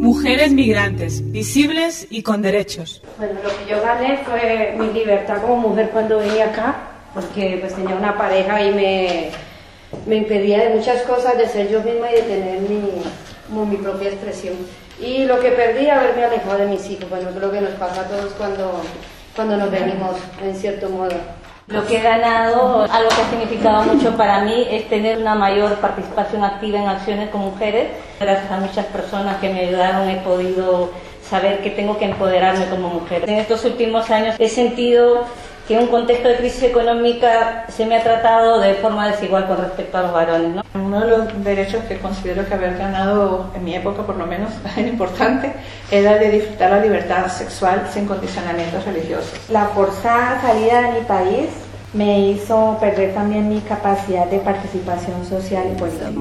Mujeres migrantes, visibles y con derechos. Bueno, lo que yo gané fue mi libertad como mujer cuando vine acá, porque pues tenía una pareja y me impedía de muchas cosas, de ser yo misma y de tener mi propia expresión. Y lo que perdí, haberme alejado de mis hijos. Bueno, creo que nos pasa a todos cuando nos venimos, en cierto modo. Lo que he ganado, algo que ha significado mucho para mí, es tener una mayor participación activa en acciones con mujeres. Gracias a muchas personas que me ayudaron he podido saber que tengo que empoderarme como mujer. En estos últimos años he sentido que en un contexto de crisis económica se me ha tratado de forma desigual con respecto a los varones, ¿no? Uno de los derechos que considero que haber ganado, en mi época por lo menos, era importante, era el de disfrutar la libertad sexual sin condicionamientos religiosos. La forzada salida de mi país me hizo perder también mi capacidad de participación social y política.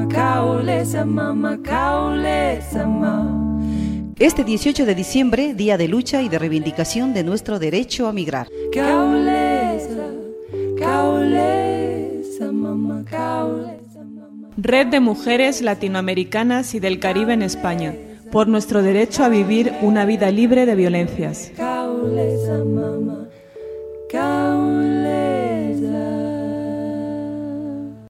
Este 18 de diciembre, día de lucha y de reivindicación de nuestro derecho a migrar. Red de Mujeres Latinoamericanas y del Caribe en España, por nuestro derecho a vivir una vida libre de violencias.